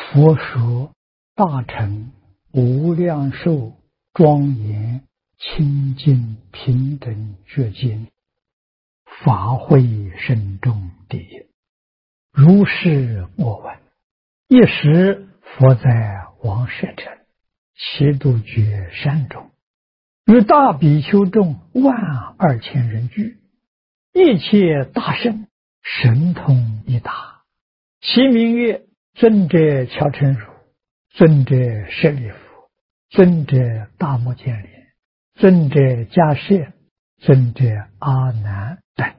佛说大乘无量寿庄严清净平等觉经，法会深重第一。如是我闻。一时佛在王舍城齐度觉山中，与大比丘众12000人聚，一切大圣神通一达，其名曰尊者乔陈如、尊者舍利弗、尊者大目犍连、尊者迦叶、尊者阿难等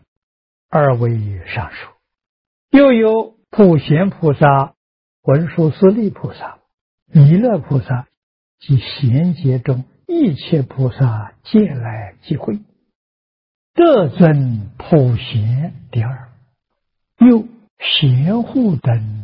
，2位上首。又有普贤菩萨、文殊师利菩萨、弥勒菩萨及贤劫中一切菩萨皆来集会，得尊普贤第二。又贤护等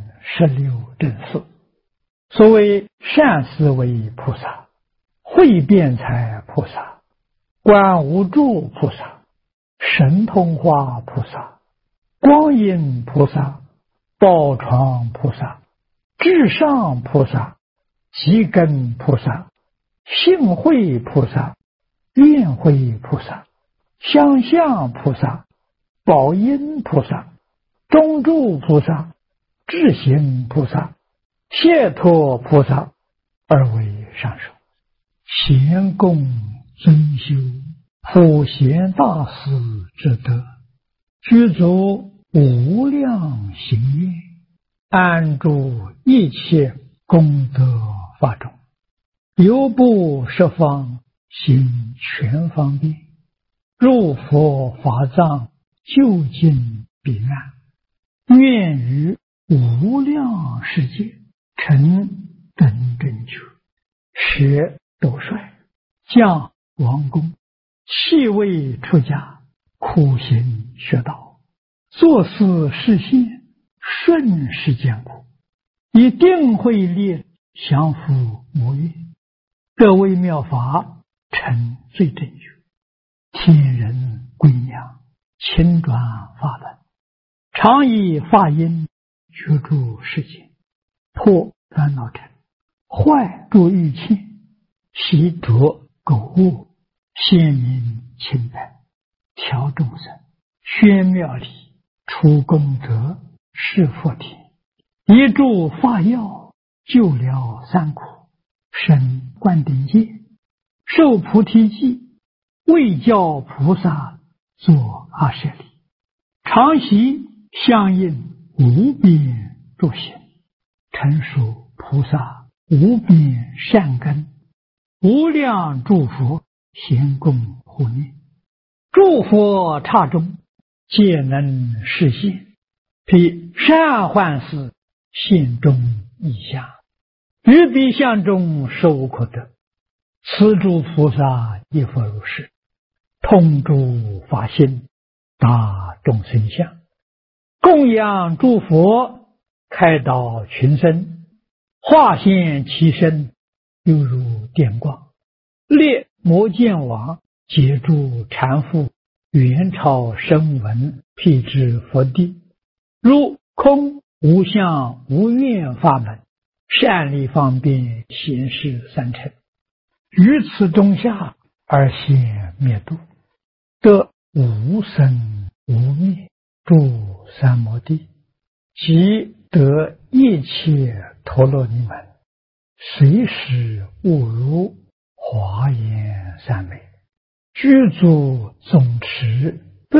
16正士，所谓善思维菩萨、慧辩才菩萨、观无住菩萨、神通化菩萨、光阴菩萨、宝床菩萨、至上菩萨、极根菩萨、性慧菩萨、愿慧菩萨、相向菩萨、宝音菩萨、中住菩萨、智行菩萨、解脱菩萨，2位上首。贤供尊修普贤大士之德，具足无量行愿，安住一切功德法中，犹不十方行全方便，入佛法藏究竟彼岸，愿于无量世界成等正觉，学斗帅，降王公，弃位出家，苦行学道，作事实现，顺世间苦，以定慧力降伏魔怨，得为妙法，成最正觉，天人归娘，亲转法门，常以法音居住世间，破烦恼尘，坏诸欲切，习着苟恶，显明清白，调众生，宣妙理，除功德，示佛田，一助法药，救了三苦，生灌顶戒，受菩提记，为教菩萨作阿舍利，常习相应无边诸行，成熟菩萨无边善根，无量诸佛贤供护念，诸佛刹中皆能实现，彼善幻事现中异相，于彼相中实无可得。此诸菩萨亦复如是，通诸法心，达众生相，供养诸佛，开导群生，化现其身，犹如电光，列摩犍王，解诸禅父，元朝声闻，辟支佛地，如空无相无愿法门，善利方便显示三乘，于此中下而现灭度，得无生无灭诸三摩地，即得一切陀罗尼门，随时悟如华严三昧，具足总持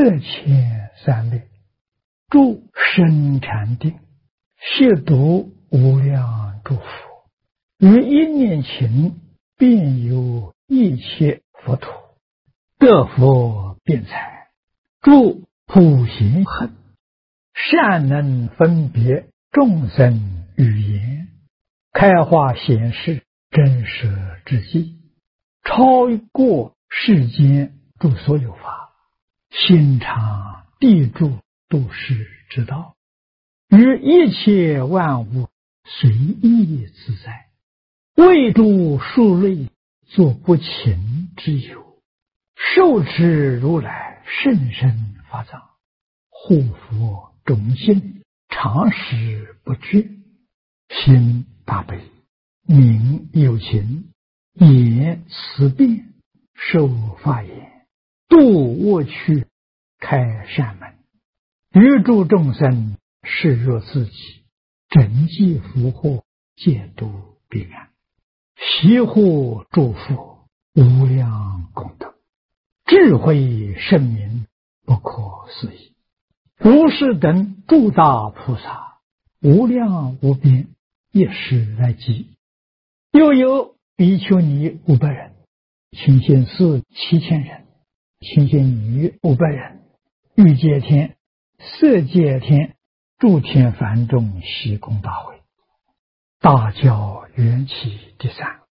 8,300类，住深禅定，亵渎无量诸佛，于一念前遍有一切佛土，得佛辩才，住普贤恨，善能分别众生语言，开化显示真实之际，超过世间诸所有法，心常地住度世之道，于一切万物随意自在，为诸数类作不勤之有，受持如来甚深法藏，护佛种性，常时不绝，心大悲，明有情，言思辨，受法言，度恶趣，开善门，欲助众生，视若自己，整济福祸，戒度彼岸，悉获诸佛无量功德，智慧圣明，不可思议。如是等诸大菩萨，无量无边，一时来集。又有比丘尼500人，清净寺7000人，清净女500人，欲界天、色界天、诸天梵众悉供大会，大教缘起第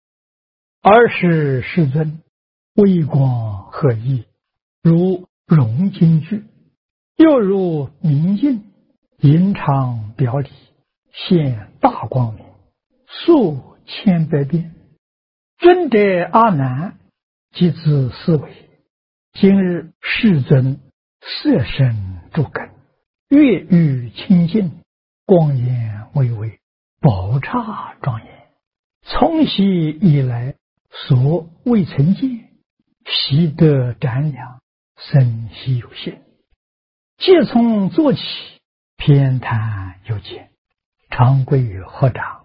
3。20世尊微光和意，如融金具，又如明镜，隐常表里，现大光明，数千百遍。尊者阿难即自思维，今日世尊色身诸根，月欲清净，光颜巍巍，宝刹庄严，从昔以来所未曾见，习得瞻仰，生息有限。借从坐起，偏袒有见，常规合掌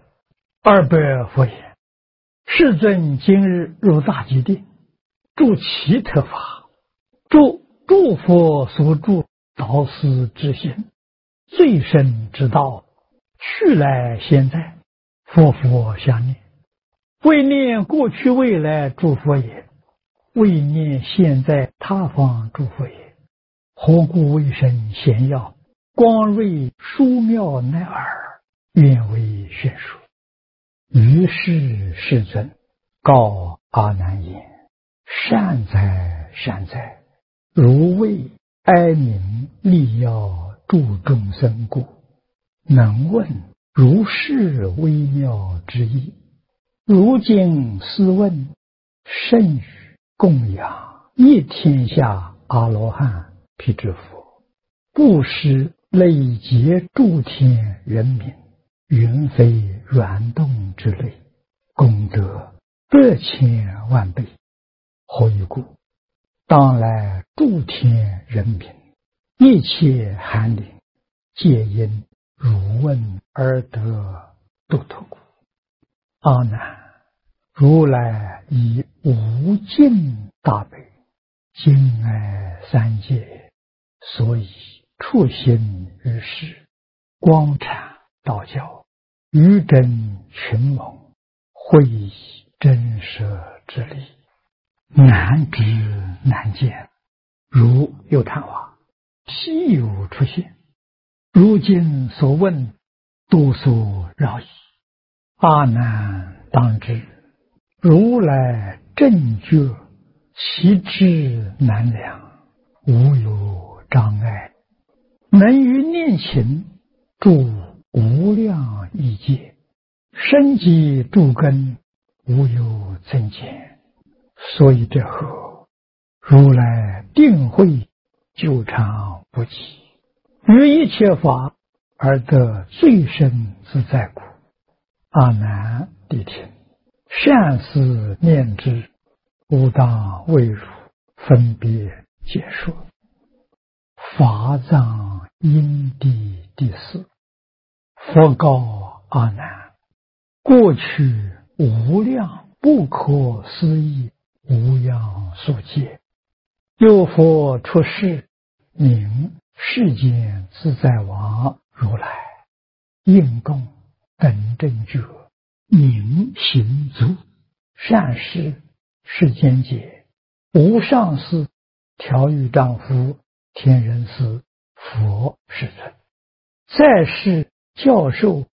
，200佛言：世尊今日入大吉殿，住其特法，诸佛所住导师之心，最深之道，去来现在，佛相念，为念过去未来诸佛也，为念现在他方诸佛也。何故为身显耀，光瑞殊妙乃尔，愿为宣说。于是世尊告阿难言：善哉善哉，如为哀悯利要助众生故，能问如是微妙之意。如今斯问，甚于供养一天下阿罗汉辟支佛，布施累劫诸天人民，云飞软动之类，功德100千万倍。何以故？当来诸天人民，一切寒灵，皆因汝问而得度脱故。阿难，如来以无尽大悲，敬爱三界，所以处心于世，光阐道教，愚真群蒙，会以真舍之力，难知难见，如有昙花，稀有出现。如今所问，多所饶矣。阿难当知，如来正觉，其智难量，无有障碍，能于念情，住无量异界，深积诸根，无有增减。所以这后，如来定慧久长不息，于一切法而得最深自在故。阿难谛听，善思念之，吾当为汝分别解说。法藏因地第4。佛告阿难：过去无量不可思议无量数劫，有佛出世，名世间自在王如来，应供等正觉，名行足，善事世间解，无上士，调御丈夫，天人师，佛世尊。在世教授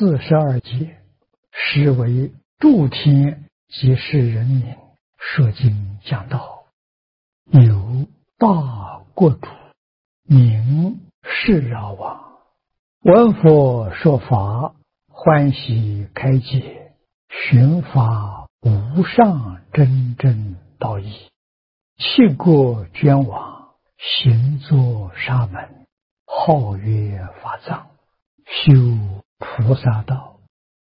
42劫，实为诸天及世人民说经讲道。有大国主，名释饶王，闻佛说法，欢喜开解，寻法无上真正道义，弃国捐往，行作沙门，号曰法藏，修菩萨道，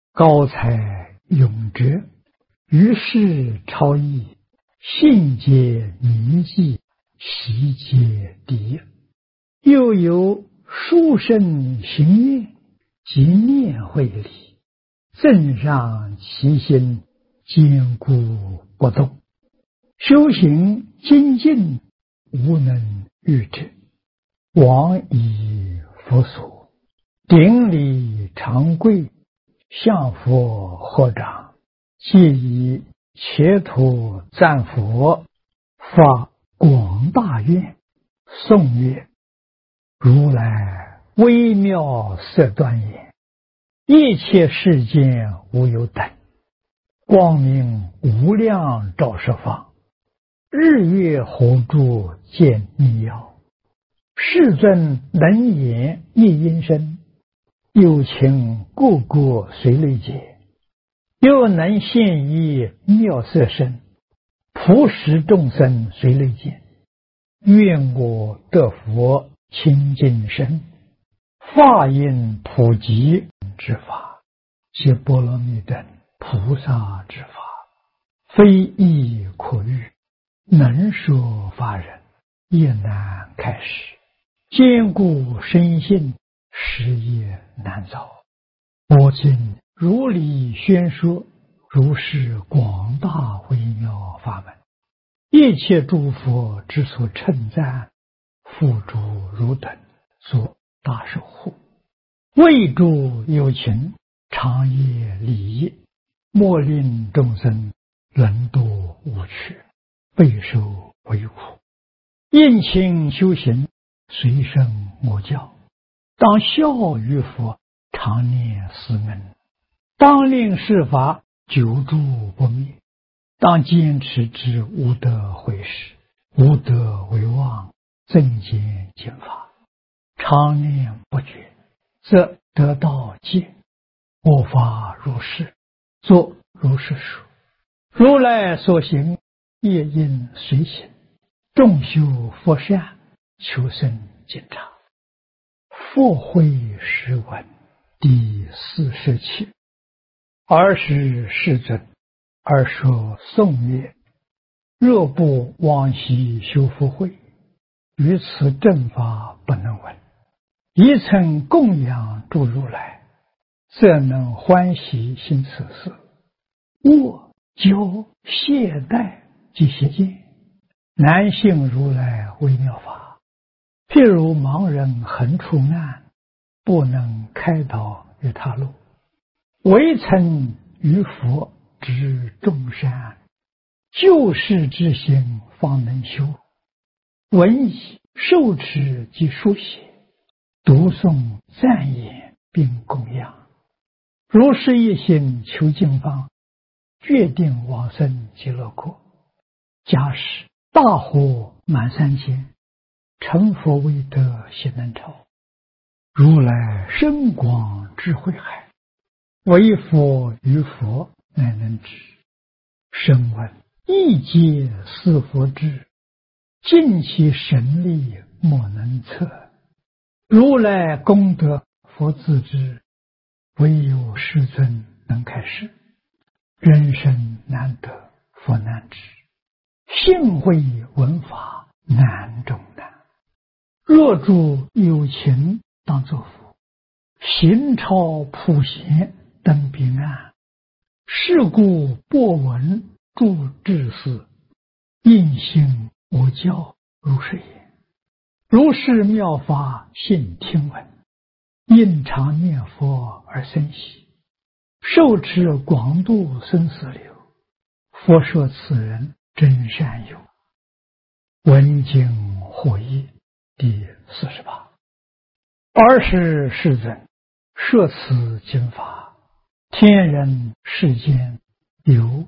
高才勇哲，于是超逸，信解铭记，习皆敌。又有书生行愿，即念会理，正上其心，坚固不动。修行精进，无能御之，往以佛所，顶礼长跪，向佛合掌，皆以切土赞佛，发广大愿，颂曰：如来微妙色端严，一切世间无有等，光明无量照十方，日月火柱见密要，世尊能言一音声，有情个个随类解，又能现一妙色身，普使众生随类见。愿我得佛清净身，法音普及之法，即波罗蜜等菩萨之法，非易可喻，能说法人也难开始，坚固深信，实业难造。我今如理宣说，如是广大微妙法门，一切诸佛之所称赞，付诸汝等所大守护，为诸有情，常业利益，莫令众生沦堕无趣，备受为苦。应勤修行，随身我教，当效于佛，常念思恩，当令世法久住不灭，当坚持之无得毁时，无得为妄，增减减法，常念不绝，则得道戒。我法如是，作如是说。如来所行，业应随行，众修佛善，求生检查。佛慧实文第47。尔时世尊，而说颂曰：若不往昔修福慧，于此正法不能闻。一曾供养诸如来，则能欢喜行此事。握教懈怠及邪见，难信如来微妙法。譬如盲人横出岸，不能开导于他路，唯曾于佛知众善，救世之心方能修。闻已受持及书写，读诵赞言并供养，如是一心求净方，决定往生极乐国。假使大火满三千，成佛未得悉能超。如来深广智慧海，唯佛于佛乃能知。声闻一皆似佛智，尽其神力莫能测。如来功德佛自知，唯有世尊能开示。人生难得佛难知，幸会闻法难中难。若诸有情当作佛，行超普贤登彼岸。是故播闻诸智士，应信我教如是言。如是妙法信听闻，应常念佛而生喜，受持广度生死流。佛说此人真善友，闻经获益。第48。尔时世尊，摄此经法，天人世间有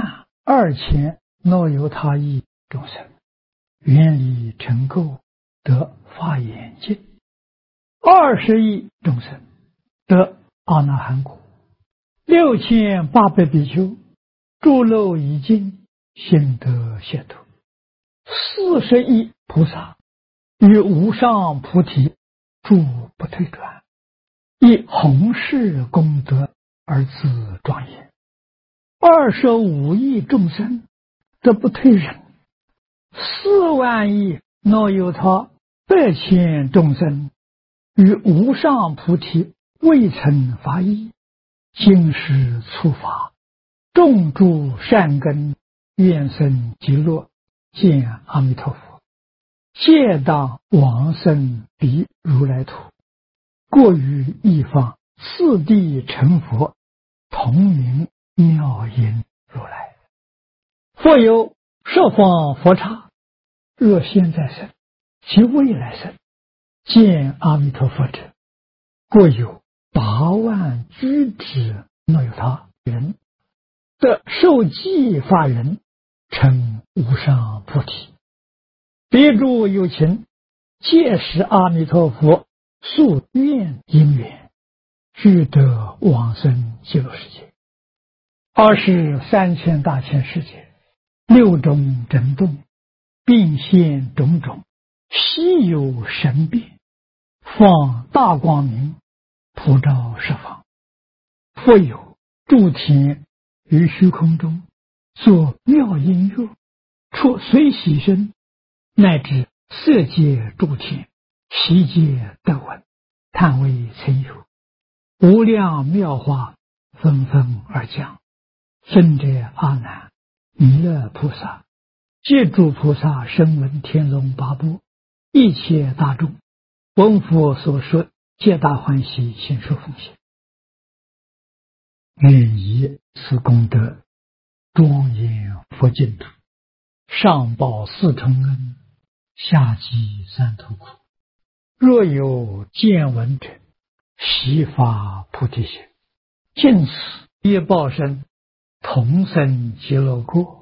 12000若有他意众生，愿力成垢，得法眼净；20亿众生得阿那含果；6800比丘诸漏已尽，心得解脱；40亿菩萨于无上菩提住不退转，以弘誓功德而自庄严。25亿众生则不退忍，4万亿若有他100千众生与无上菩提未曾发意，今时初发，种诸善根，愿生极乐，见阿弥陀佛，皆当往生彼如来土，过于一方，次第成佛，同名妙音如来。复有十方佛刹，若现在生及未来生，见阿弥陀佛者，过有8万居止若有他人，得受记法人，成无上菩提。别诸有情，皆使阿弥陀佛宿愿因缘，具得往生极乐世界。23千大千世界，6种震动，并现种种稀有神变，放大光明，普照十方。复有诸天于虚空中作妙音乐，出随喜声，乃至色界诸天，悉皆得闻，叹为曾有。无量妙法纷纷而降，圣者阿难、弥勒菩萨、皆诸菩萨声闻天龙八部，一切大众，闻佛所说，皆大欢喜，信受奉献。愿以此功德，庄严佛净土，上报4重恩，下济3途苦。若有见闻者，悉发菩提心，尽此业报身，同生极乐国。